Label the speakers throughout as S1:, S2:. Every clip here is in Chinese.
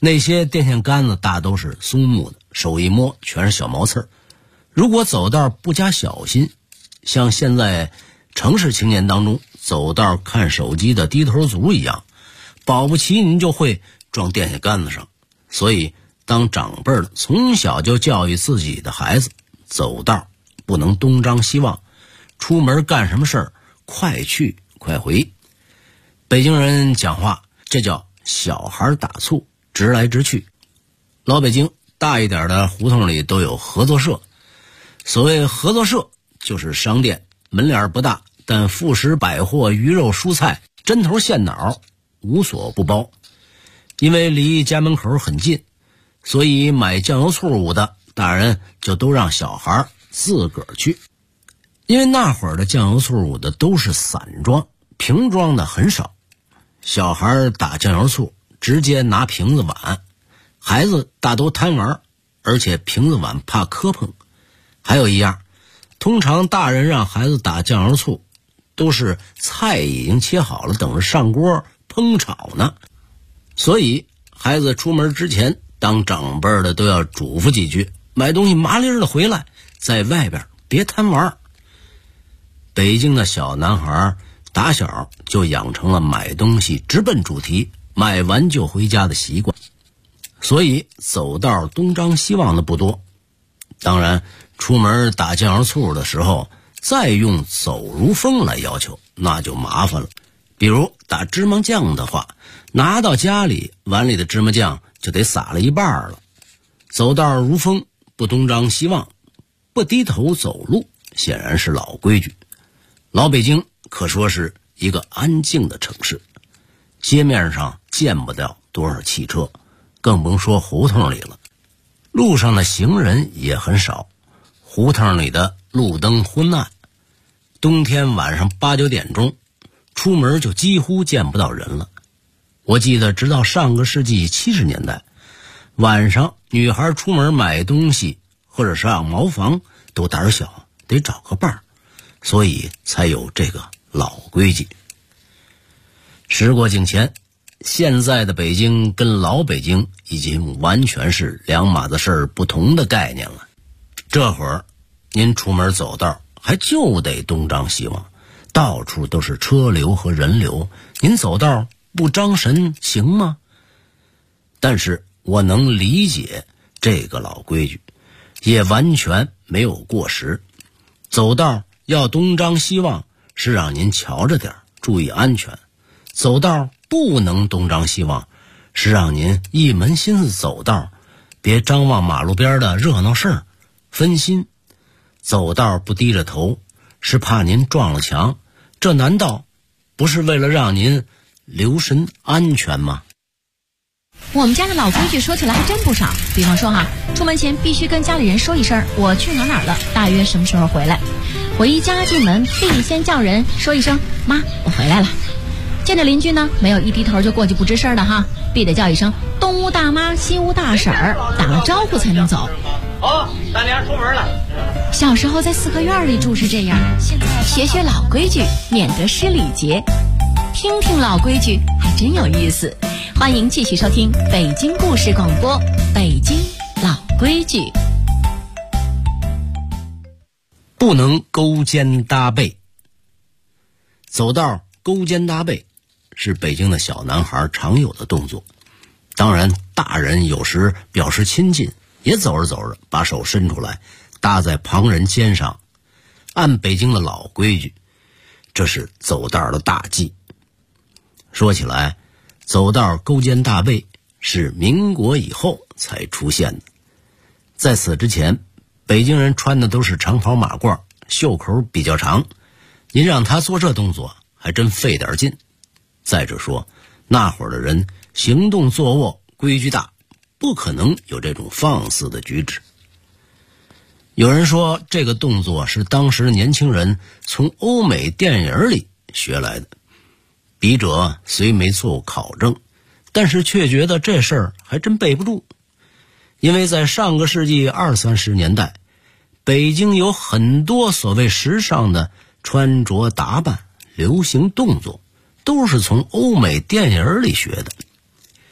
S1: 那些电线杆子大都是松木的，手一摸全是小毛刺儿。如果走道不加小心，像现在城市青年当中走道看手机的低头族一样，保不齐您就会撞电线杆子上。所以当长辈的从小就教育自己的孩子，走道不能东张西望，出门干什么事儿快去快回。北京人讲话，这叫小孩打醋，直来直去。老北京大一点的胡同里都有合作社，所谓合作社就是商店，门脸不大，但副食百货、鱼肉蔬菜、针头线脑无所不包。因为离家门口很近，所以买酱油醋的大人就都让小孩自个儿去。因为那会儿的酱油醋的都是散装，瓶装的很少。小孩打酱油醋直接拿瓶子碗，孩子大都贪玩，而且瓶子碗怕磕碰。还有一样，通常大人让孩子打酱油醋，都是菜已经切好了，等着上锅烹炒呢。所以孩子出门之前，当长辈的都要嘱咐几句，买东西麻利的回来，在外边别贪玩。北京的小男孩打小就养成了买东西直奔主题，买完就回家的习惯，所以走道东张西望的不多。当然出门打酱油醋的时候，再用走如风来要求，那就麻烦了。比如打芝麻酱的话，拿到家里碗里的芝麻酱就得撒了一半了。走道如风，不东张西望，不低头走路，显然是老规矩。老北京可说是一个安静的城市，街面上见不到多少汽车，更甭说胡同里了。路上的行人也很少，胡同里的路灯昏暗，冬天晚上8、9点钟出门就几乎见不到人了。我记得直到上个世纪70年代，晚上女孩出门买东西或者上茅房都胆小，得找个伴儿，所以才有这个老规矩。时过境迁，现在的北京跟老北京已经完全是两码子事儿，不同的概念了。这会儿您出门走道还就得东张西望，到处都是车流和人流，您走道不张神行吗？但是我能理解这个老规矩，也完全没有过时。走道要东张西望，是让您瞧着点，注意安全。走道不能东张西望，是让您一门心思走道，别张望马路边的热闹事儿，分心。走道不低着头，是怕您撞了墙，这难道不是为了让您留神安全吗？
S2: 我们家的老规矩说起来还真不少，比方说出门前必须跟家里人说一声我去哪儿了，大约什么时候回来。回家进门必先叫人说一声妈我回来了。见着邻居呢，没有一低头就过去不吱声的必得叫一声东屋大妈西屋大婶儿，打了招呼才能走。
S3: 大娘出门了。
S2: 小时候在四合院里住是这样，现在学学老规矩，免得失礼节。听听老规矩还真有意思。欢迎继续收听北京故事广播，北京老规矩。
S1: 不能勾肩搭背。走道勾肩搭背是北京的小男孩常有的动作，当然大人有时表示亲近，也走着走着把手伸出来搭在旁人肩上。按北京的老规矩，这是走道的大忌。说起来，走道勾肩搭背是民国以后才出现的，在此之前北京人穿的都是长袍马褂，袖口比较长，您让他做这动作还真费点劲。再者说，那会儿的人行动坐卧规矩大，不可能有这种放肆的举止。有人说这个动作是当时年轻人从欧美电影里学来的，笔者虽没做考证，但是却觉得这事儿还真背不住。因为在上个世纪20、30年代，北京有很多所谓时尚的穿着打扮、流行动作，都是从欧美电影里学的。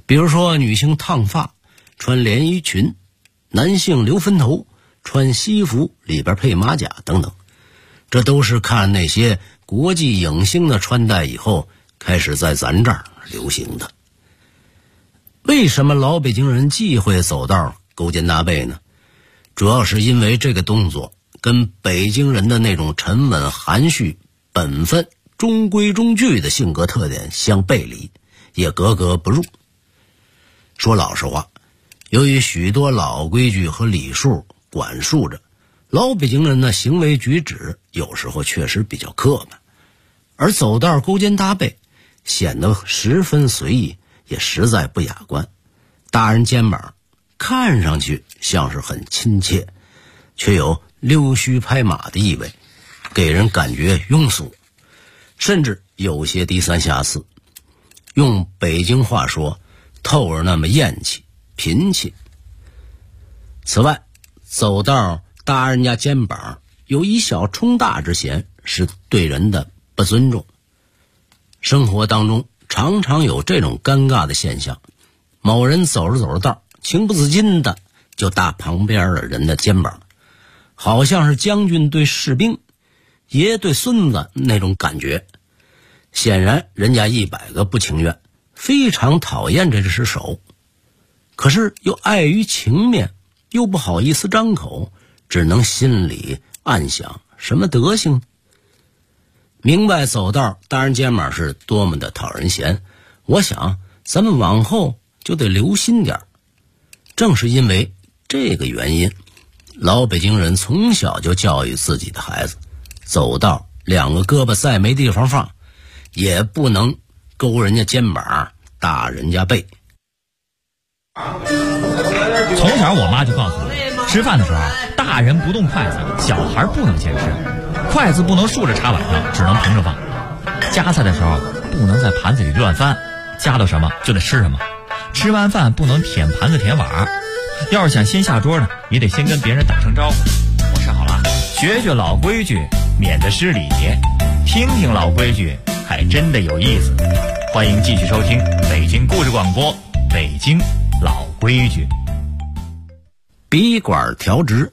S1: 比如说女性烫发穿连衣裙，男性留分头穿西服里边配马甲等等，这都是看那些国际影星的穿戴以后开始在咱这儿流行的。为什么老北京人忌讳走道勾肩搭背呢？主要是因为这个动作跟北京人的那种沉稳含蓄、本分、中规中矩的性格特点相背离，也格格不入。说老实话，由于许多老规矩和礼数管束着，老北京人的行为举止有时候确实比较刻板，而走道勾肩搭背显得十分随意，也实在不雅观。搭人肩膀看上去像是很亲切，却有溜须拍马的意味，给人感觉庸俗，甚至有些低三下四。用北京话说，透着那么厌气、贫气。此外，走道搭人家肩膀有以小充大之嫌，是对人的不尊重。生活当中常常有这种尴尬的现象，某人走着走着道，情不自禁的就搭旁边的人的肩膀，好像是将军对士兵、爷对孙子那种感觉。显然人家100个不情愿，非常讨厌这只手，可是又碍于情面，又不好意思张口，只能心里暗想什么德行。明白走道搭人肩膀是多么的讨人嫌，我想咱们往后就得留心点。正是因为这个原因，老北京人从小就教育自己的孩子，走道2个胳膊再没地方放，也不能勾人家肩膀搭人家背。
S4: 从小我妈就告诉我，吃饭的时候大人不动筷子，小孩不能先吃，筷子不能竖着插碗上，只能平着放，夹菜的时候不能在盘子里乱翻，夹到什么就得吃什么，吃完饭不能舔盘子舔碗，要是想先下桌呢，也得先跟别人打声招呼。我说好了，学学老规矩，免得失礼，听听老规矩还真的有意思。欢迎继续收听北京故事广播，北京老规矩。
S1: 笔管调直，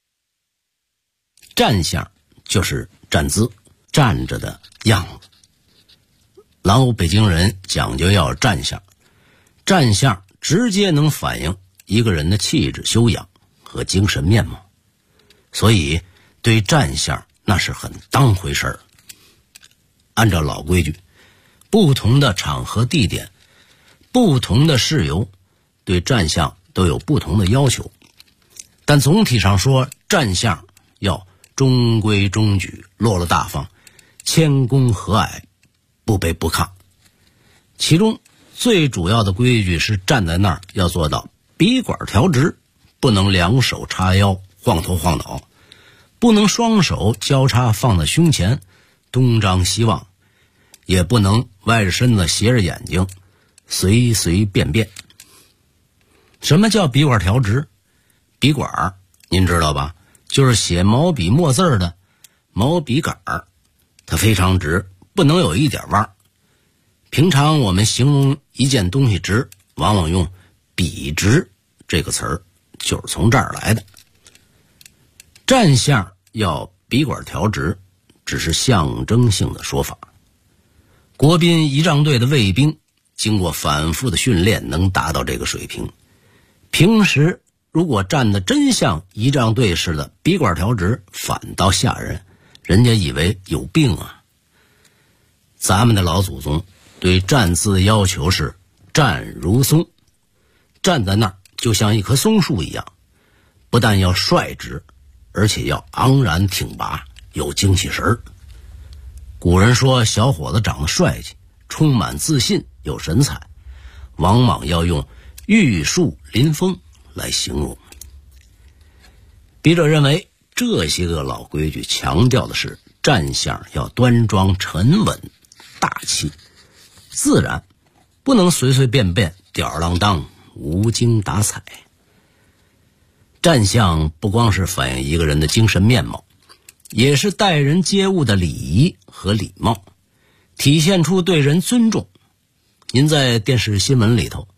S1: 站相就是站姿，站着的样子。老北京人讲究要站相，站相直接能反映一个人的气质修养和精神面貌，所以对站相那是很当回事儿。按照老规矩，不同的场合地点，不同的事由，对站相都有不同的要求，但总体上说，站相要中规中矩，落落大方，谦恭和蔼，不卑不亢。其中最主要的规矩是站在那儿要做到笔管调直，不能2手叉腰晃头晃脑，不能双手交叉放在胸前东张西望，也不能歪着身子斜着眼睛随随便便。什么叫笔管调直？笔管您知道吧，就是写毛笔墨字的毛笔杆儿，它非常直，不能有一点弯。平常我们形容一件东西直，往往用笔直这个词儿，就是从这儿来的。站相要笔管调直，只是象征性的说法。国宾仪仗队的卫兵经过反复的训练，能达到这个水平。平时如果站得真像仪仗队似的笔管调直，反倒吓人，人家以为有病啊。咱们的老祖宗对站姿的要求是站如松，站在那儿就像一棵松树一样，不但要率直，而且要昂然挺拔，有精气神儿。古人说小伙子长得帅气，充满自信，有神采，往往要用玉树临风来形容。笔者认为，这些个老规矩强调的是站相要端庄沉稳大气自然，不能随随便便吊儿郎当无精打采。站相不光是反映一个人的精神面貌，也是待人接物的礼仪和礼貌，体现出对人尊重。您在电视新闻里头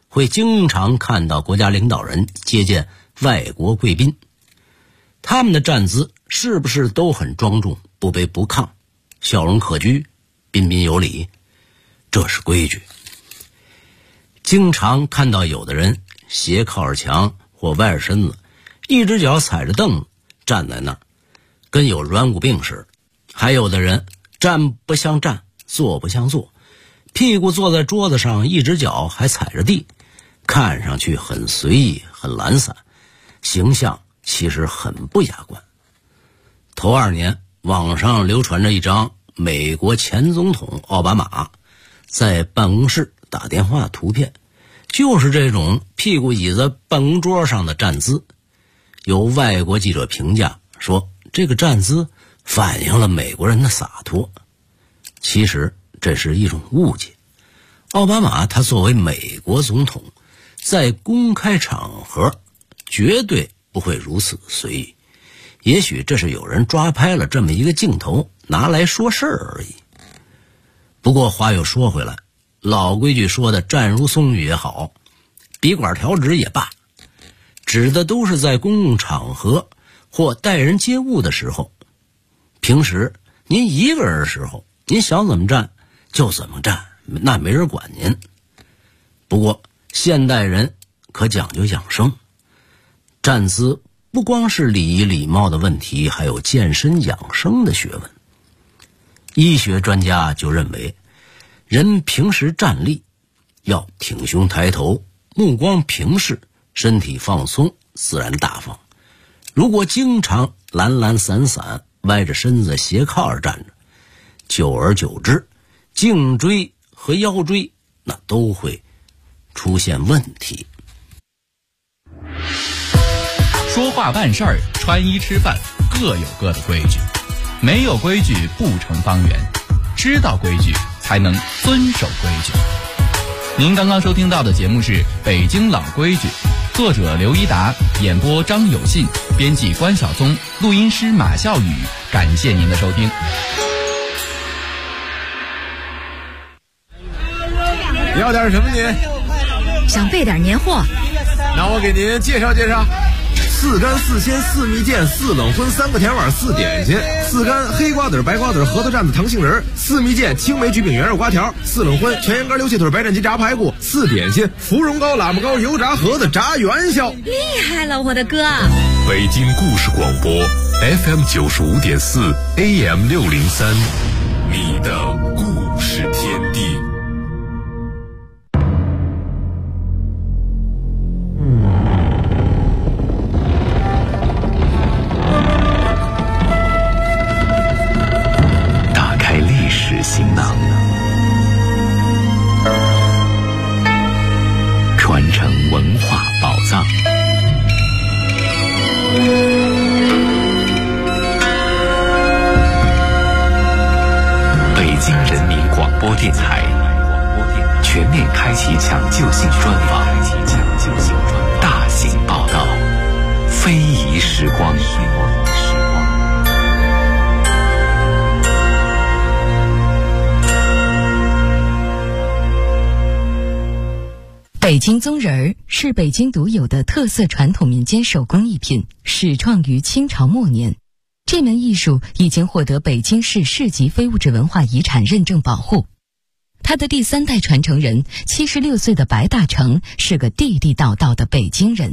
S1: 会经常看到国家领导人接见外国贵宾，他们的站姿是不是都很庄重，不卑不亢，笑容可掬，彬彬有礼？这是规矩。经常看到有的人斜靠着墙或歪着身子，一只脚踩着凳子站在那儿，跟有软骨病似的。还有的人站不像站，坐不像坐，屁股坐在桌子上，一只脚还踩着地，看上去很随意很懒散，形象其实很不雅观。头2年网上流传着一张美国前总统奥巴马在办公室打电话的图片，就是这种屁股倚在办公桌上的站姿。有外国记者评价说，这个站姿反映了美国人的洒脱。其实这是一种误解。奥巴马他作为美国总统，在公开场合绝对不会如此随意，也许这是有人抓拍了这么一个镜头拿来说事儿而已。不过话又说回来，老规矩说的站如松玉也好，笔管调直也罢，指的都是在公共场合或待人接物的时候。平时您一个人的时候，您想怎么站就怎么站，那没人管您。不过现代人可讲究养生，站姿不光是礼仪礼貌的问题，还有健身养生的学问。医学专家就认为，人平时站立要挺胸抬头，目光平视，身体放松，自然大方。如果经常懒懒散散，歪着身子斜靠着站着，久而久之，颈椎和腰椎那都会出现问题。
S5: 说话办事儿，穿衣吃饭，各有各的规矩，没有规矩不成方圆，知道规矩才能遵守规矩。您刚刚收听到的节目是《北京老规矩》，作者刘一达，演播张有信，编辑关晓松，录音师马笑宇。感谢您的收听。
S6: 你要点什么您？
S7: 想备点年货。
S6: 那我给您介绍介绍。4干4鲜4蜜饯4冷荤3个甜碗4点心，4干黑瓜子白瓜子核桃蘸子糖杏仁，4蜜饯青梅菊饼圆肉瓜条，4冷荤全羊肝溜蟹腿白斩鸡炸排骨，4点心芙蓉糕喇嘛糕油炸盒子炸元宵。
S7: 厉害了我的哥！
S8: 北京故事广播 FM 95.4 AM 603，你的故事天地。行囊，传承文化宝藏。北京人民广播电台全面开启抢救性专访，大型报道，非遗时光。
S9: 北京宗人儿是北京独有的特色传统民间手工艺品，始创于清朝末年。这门艺术已经获得北京市市级非物质文化遗产认证保护。他的第3代传承人76岁的白大成是个地地道道的北京人。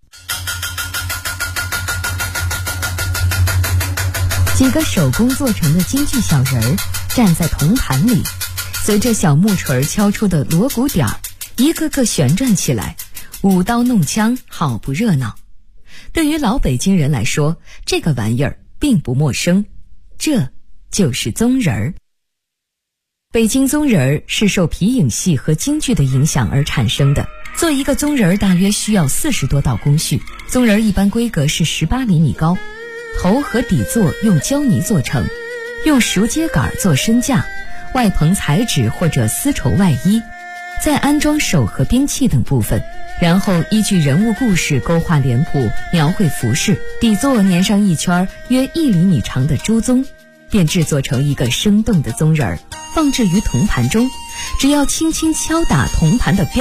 S9: 几个手工做成的京剧小人儿站在铜盘里，随着小木锤敲出的锣鼓点儿，一个个旋转起来，舞刀弄枪，好不热闹。对于老北京人来说，这个玩意儿并不陌生，这就是宗人儿。北京宗人儿是受皮影戏和京剧的影响而产生的。做一个宗人儿大约需要40多道工序，宗人儿一般规格是18厘米高，头和底座用胶泥做成，用熟秸秆做身架，外棚彩纸或者丝绸外衣，再安装手和兵器等部分，然后依据人物故事勾画脸谱，描绘服饰，底座粘上一圈约1厘米长的猪鬃，便制作成一个生动的宗人儿，放置于铜盘中。只要轻轻敲打铜盘的边儿，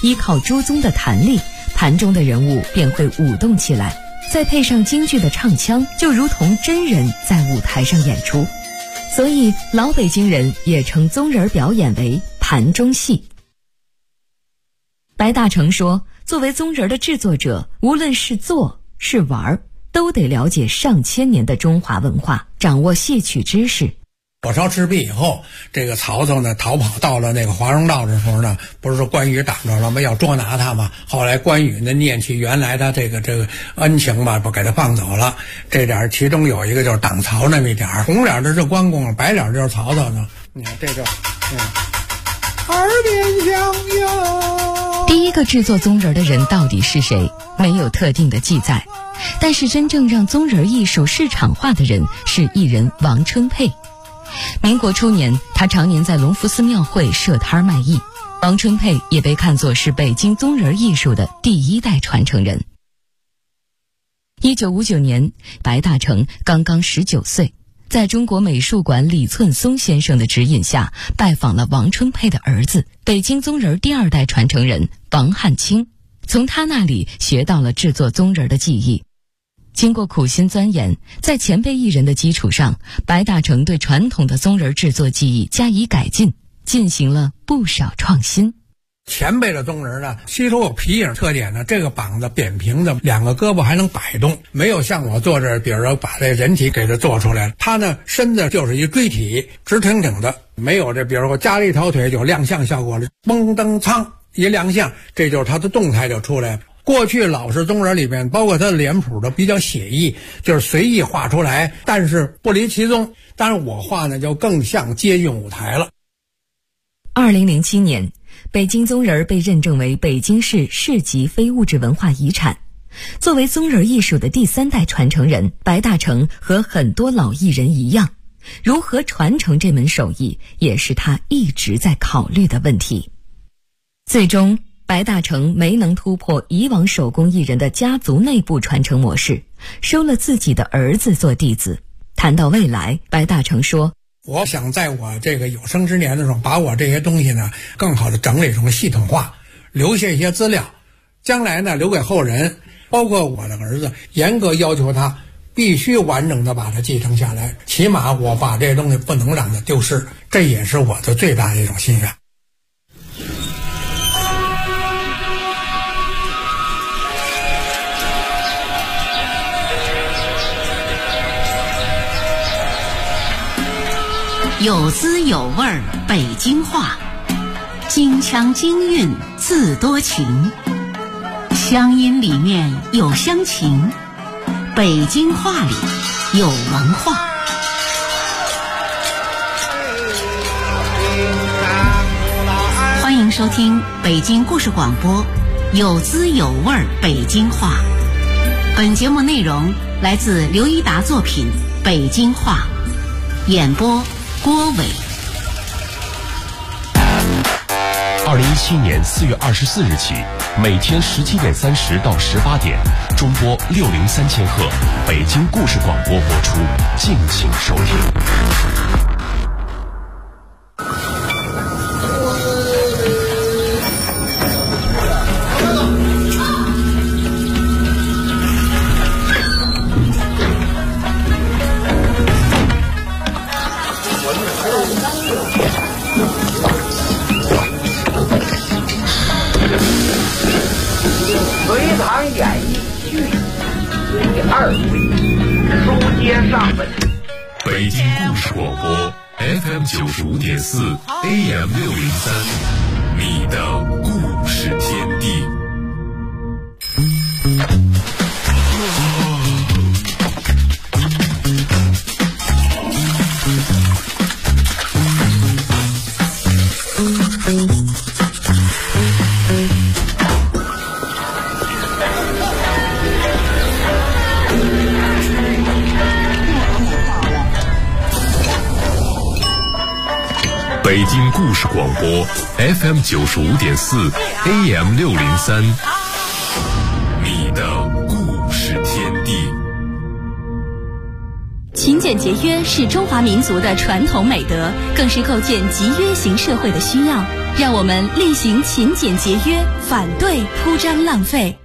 S9: 依靠朱宗的弹力，盘中的人物便会舞动起来，再配上京剧的唱腔，就如同真人在舞台上演出。所以老北京人也称宗人表演为盘中戏。白大成说，作为宗人的制作者，无论是做是玩，都得了解上千年的中华文化，掌握戏曲知识。
S10: 火烧赤壁以后，这个曹操呢逃跑到了那个华容道的时候呢，不是说关羽挡着了吗？要捉拿他嘛。后来关羽呢念起原来他这个恩情嘛，不给他放走了。这点其中有一个就是挡曹那么一点，红脸的是关公，白脸就是曹操呢。你看这就耳边响哟。
S9: 第一个制作宗人的人到底是谁？没有特定的记载，但是真正让宗人艺术市场化的人是艺人王春佩。民国初年，他常年在隆福寺庙会设摊卖艺。王春佩也被看作是北京宗人艺术的第一代传承人。1959年，白大成刚刚19岁，在中国美术馆李寸松先生的指引下，拜访了王春佩的儿子，北京宗人第二代传承人王汉卿，从他那里学到了制作宗人的技艺。经过苦心钻研，在前辈艺人的基础上，白大成对传统的宗人制作技艺加以改进，进行了不少创新。
S10: 前辈的宗人呢，吸收有皮影特点呢，这个膀子扁平的，两个胳膊还能摆动，没有像我做这，比如说把这人体给它做出来了。他呢，身子就是一锥体，直挺挺的，没有这，比如说加了一条腿有亮相效果了，嘣噔苍一亮相，这就是他的动态就出来了。过去老式宗人里面，包括他的脸谱的比较写意，就是随意画出来，但是不离其宗。但是我画呢，就更像接近舞台了。
S9: 2007年，北京宗人被认证为北京市市级非物质文化遗产。作为宗人艺术的第三代传承人，白大成和很多老艺人一样，如何传承这门手艺，也是他一直在考虑的问题。最终，白大成没能突破以往手工艺人的家族内部传承模式，收了自己的儿子做弟子。谈到未来，白大成说，
S10: 我想在我这个有生之年的时候，把我这些东西呢更好的整理成系统化，留下一些资料，将来呢留给后人，包括我的儿子，严格要求他必须完整的把它继承下来，起码我把这些东西不能让它丢失，这也是我的最大的一种心愿。
S11: 有滋有味儿北京话，京腔京韵字多情，乡音里面有乡情，北京话里有文化。欢迎收听北京故事广播有滋有味儿北京话。本节目内容来自刘一达作品《北京话》，演播郭伟。
S12: 2017年4月24日起，每天17点30到18点，中波603千赫，北京故事广播播出，敬请收听。
S3: 隋唐演义续第2回，书接上文。
S12: 北京故事广播 FM 95.4 AM 603，你的故事天地。北京故事广播 FM 95.4 AM 603，你的故事天地。
S2: 勤俭节约是中华民族的传统美德，更是构建集约型社会的需要。
S7: 让我们厉行勤俭节约，反对铺张浪费。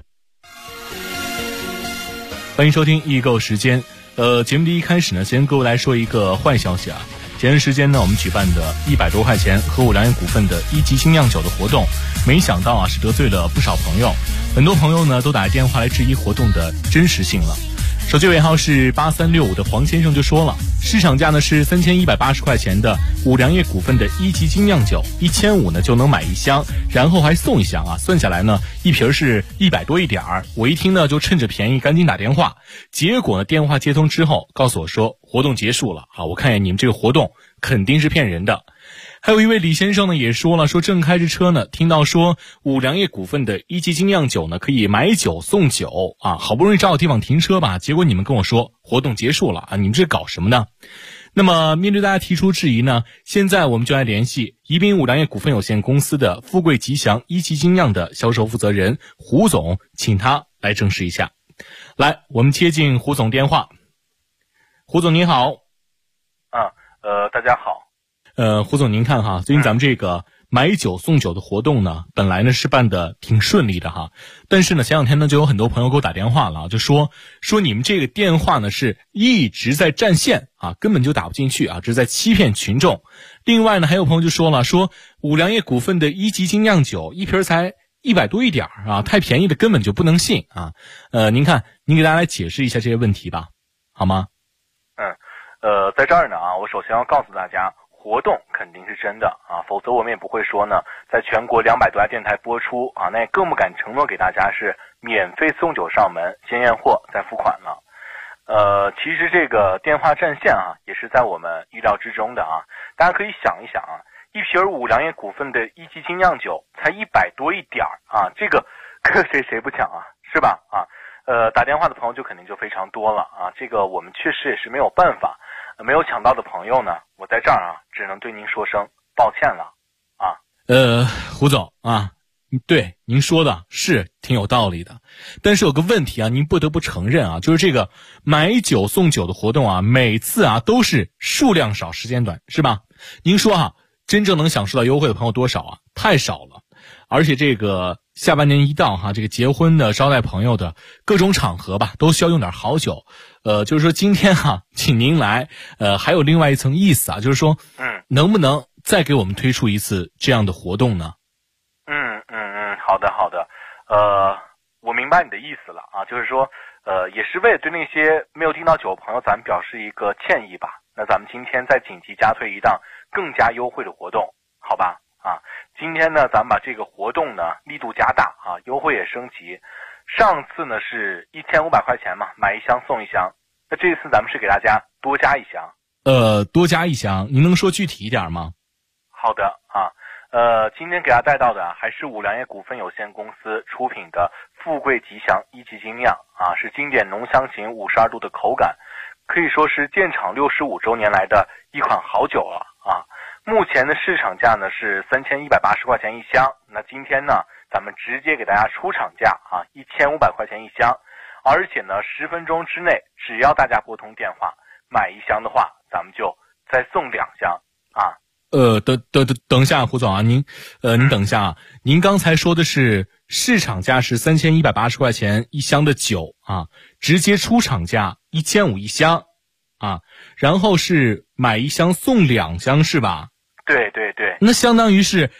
S13: 欢迎收听易购时间。节目的一开始呢，先跟各位来说一个坏消息啊。前段时间呢，我们举办的100多块钱和五粮液股份的1级精酿酒的活动，没想到啊是得罪了不少朋友，很多朋友呢都打电话来质疑活动的真实性了。手机尾号是8365的黄先生就说了，市场价呢是3180块钱的五粮液股份的1级精酿酒，1500呢就能买1箱，然后还送1箱啊，算下来呢一瓶是100多一点儿。我一听呢就趁着便宜赶紧打电话，结果呢电话接通之后告诉我说活动结束了啊，我看见你们这个活动肯定是骗人的。还有一位李先生呢也说了，说正开着车呢，听到说五粮液股份的1级精酿酒呢可以买酒送酒啊，好不容易找个地方停车吧，结果你们跟我说活动结束了啊，你们这搞什么呢？那么面对大家提出质疑呢，现在我们就来联系宜宾五粮液股份有限公司的富贵吉祥1级精酿的销售负责人胡总，请他来证实一下。来，我们接进胡总电话。胡总您好。
S14: 大家好。
S13: 胡总您看哈，最近咱们这个买酒送酒的活动呢，本来呢是办的挺顺利的哈，但是呢前两天呢就有很多朋友给我打电话了，就说你们这个电话呢是一直在占线啊，根本就打不进去啊，这是在欺骗群众。另外呢还有朋友就说了，说五粮液股份的1级精酿酒一瓶才100多一点啊，太便宜的根本就不能信啊。您看您给大家来解释一下这些问题吧，好吗？
S14: 在这儿呢啊，我首先要告诉大家，活动肯定是真的啊，否则我们也不会说呢，在全国200多家电台播出啊，那也更不敢承诺给大家是免费送酒上门，先验货再付款了。其实这个电话占线啊，也是在我们意料之中的啊。大家可以想一想啊，一瓶五粮液股份的1级精酿酒才100多一点啊，这个搁谁不抢啊，是吧？啊，打电话的朋友就肯定就非常多了啊，这个我们确实也是没有办法。没有抢到的朋友呢，我在这儿啊，只能对您说声抱歉了啊。
S13: 胡总啊，对您说的是挺有道理的，但是有个问题啊，您不得不承认啊，就是这个买酒送酒的活动啊，每次啊都是数量少时间短，是吧？您说啊，真正能享受到优惠的朋友多少啊？太少了。而且这个下半年一到哈，这个结婚的、招待朋友的各种场合吧，都需要用点好酒。就是说今天哈，请您来，还有另外一层意思啊，就是说，能不能再给我们推出一次这样的活动呢？
S14: 好的，我明白你的意思了啊，就是说，也是为了对那些没有订到酒的朋友，咱们表示一个歉意吧。那咱们今天再紧急加推一档更加优惠的活动，好吧？啊，今天呢，咱们把这个活动呢力度加大啊，优惠也升级。上次呢是1500块钱嘛，买1箱送1箱。那这次咱们是给大家多加1箱。
S13: 多加1箱，您能说具体一点吗？
S14: 好的啊，今天给大家带到的还是五粮液股份有限公司出品的富贵吉祥1级精酿啊，是经典浓香型52度的口感，可以说是建厂65周年来的一款好酒了啊。目前的市场价呢是3180块钱1箱，那今天呢咱们直接给大家出厂价啊，1500块钱1箱，而且呢10分钟之内，只要大家拨通电话买1箱的话，咱们就再送2箱啊。
S13: 等一下，胡总啊，您等一下啊，您刚才说的是市场价是3180块钱1箱的酒啊，直接出厂价15001箱啊，然后是买1箱送2箱是吧？
S14: 对，
S13: 那相当于是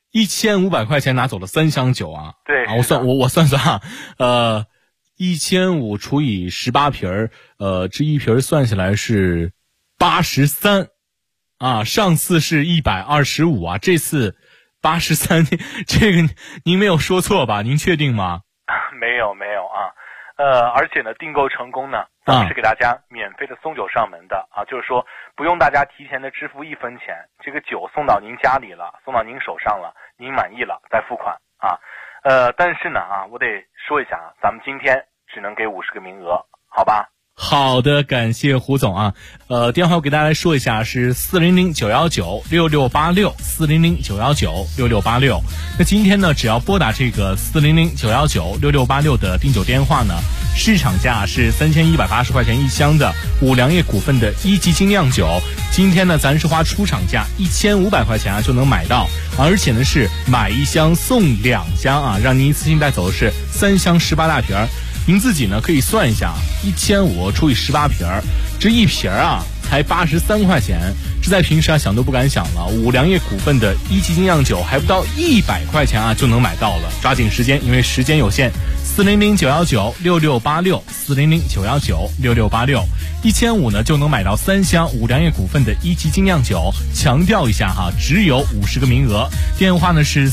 S13: 1500块钱拿走了3箱酒啊。
S14: 对
S13: 啊，我算啊，1500除以18瓶这一瓶算下来是83啊，上次是125啊，这次83，这个您没有说错吧？您确定吗？
S14: 没有啊，而且呢，订购成功呢，咱们是给大家免费的送酒上门的啊，就是说不用大家提前的支付1分钱，这个酒送到您家里了，送到您手上了，您满意了再付款啊。但是呢啊，我得说一下啊，咱们今天只能给50个名额，好吧？
S13: 好的，感谢胡总啊。电话我给大家来说一下，是400-919-6686，400-919-6686。那今天呢，只要拨打这个400-919-6686的订酒电话呢，市场价是3180块钱一箱的五粮液股份的一级精酿酒。今天呢，咱是花出厂价1500块钱啊就能买到，而且呢是买一箱送2箱啊，让您一次性带走的是3箱18大瓶儿。您自己呢可以算一下，1500除以18瓶儿，这一瓶儿啊才83块钱，这在平时啊想都不敢想了。五粮液股份的一级精酿酒还不到100块钱啊就能买到了，抓紧时间，因为时间有限。400-919-6686，400-919-6686，1500呢就能买到3箱五粮液股份的一级精酿酒。强调一下哈，只有50个名额。电话呢是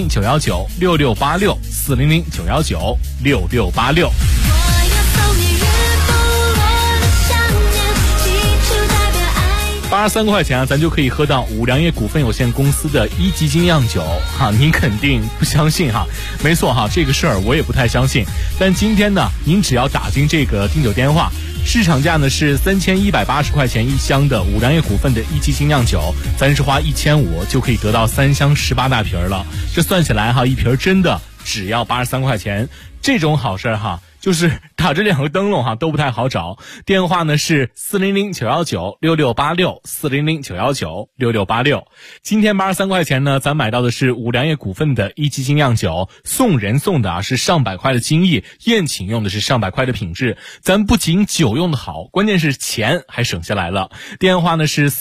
S13: 400-919-6686，400-919-6686。83块钱啊，咱就可以喝到五粮液股份有限公司的一级精酿酒哈，您肯定不相信哈？没错哈，这个事儿我也不太相信。但今天呢，您只要打进这个订酒电话，市场价呢是3180块钱一箱的五粮液股份的一级精酿酒，咱是花1500就可以得到3箱18大瓶了。这算起来哈，一瓶真的只要83块钱，这种好事哈。就是打这2个灯笼哈都不太好找。电话呢是400-919-6686，400-919-6686。今天83块钱呢，咱买到的是五粮液股份的一级精酿酒，送人送的啊是上百块的精益，宴请用的是上百块的品质。咱不仅酒用的好，关键是钱还省下来了。电话呢是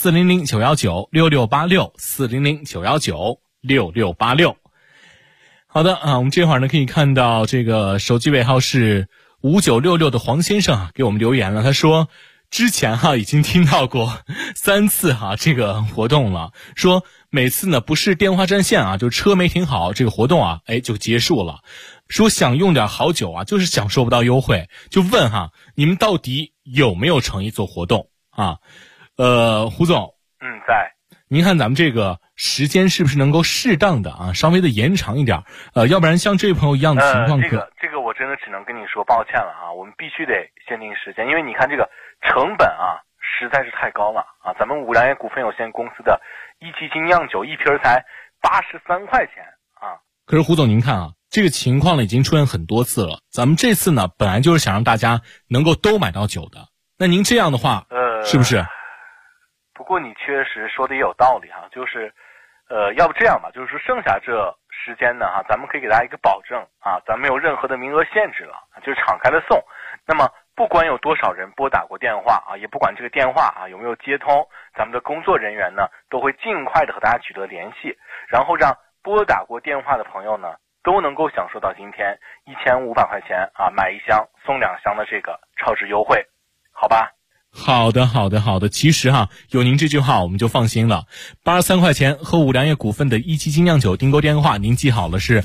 S13: 400-919-6686，400-919-6686。好的啊，我们这会儿呢可以看到这个手机尾号是5966的黄先生啊给我们留言了，他说之前哈已经听到过3次哈这个活动了，说每次呢不是电话占线啊，就车没停好，这个活动啊就结束了。说想用点好酒啊，就是享受不到优惠，就问哈你们到底有没有诚意做活动啊？胡总，
S14: 在。
S13: 您看咱们这个时间是不是能够适当的啊，稍微的延长一点？要不然像这位朋友一样的情况，
S14: 这个我真的只能跟你说抱歉了啊，我们必须得限定时间，因为你看这个成本啊实在是太高了啊，咱们五粮液股份有限公司的一级精酿酒一瓶才83块钱啊。
S13: 可是胡总您看啊，这个情况呢已经出现很多次了，咱们这次呢本来就是想让大家能够都买到酒的，那您这样的话是不是？
S14: 不过你确实说的也有道理哈，就是要不这样吧，就是说剩下这时间呢哈，咱们可以给大家一个保证啊，咱没有任何的名额限制了，就是敞开的送。那么不管有多少人拨打过电话啊，也不管这个电话啊有没有接通，咱们的工作人员呢都会尽快的和大家取得联系，然后让拨打过电话的朋友呢都能够享受到今天1500块钱啊买1箱送2箱的这个超值优惠，好吧？
S13: 好的。其实哈，有您这句话我们就放心了。83块钱和五粮液股份的一级精酿酒订购电话，您记好了是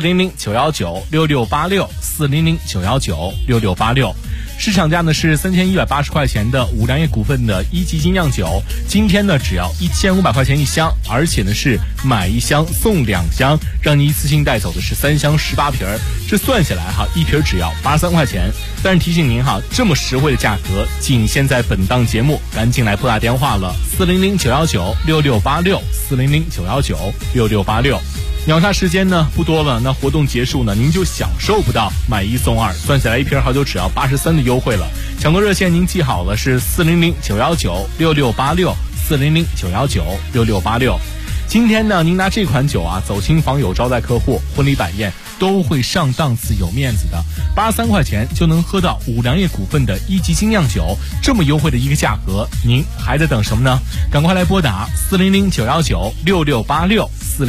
S13: 400-919-6686，400-919-6686。市场价呢是3180块钱的五粮液股份的一级精酿酒，今天呢只要1500块钱一箱，而且呢是买1箱送2箱，让您一次性带走的是3箱18瓶儿。这算下来哈，一瓶只要83块钱。但是提醒您哈，这么实惠的价格仅限在本档节目，赶紧来拨打电话了，400-919-6686，400-919-6686。秒杀时间呢不多了，那活动结束呢，您就享受不到买1送2，算下来一瓶好酒只要83的优惠了。抢购热线您记好了是400-919-6686，400-919-6686。今天呢，您拿这款酒啊走亲访友、招待客户、婚礼摆宴都会上档次、有面子的。83块钱就能喝到五粮液股份的一级精酿酒，这么优惠的一个价格，您还在等什么呢？赶快来拨打400-919-6686。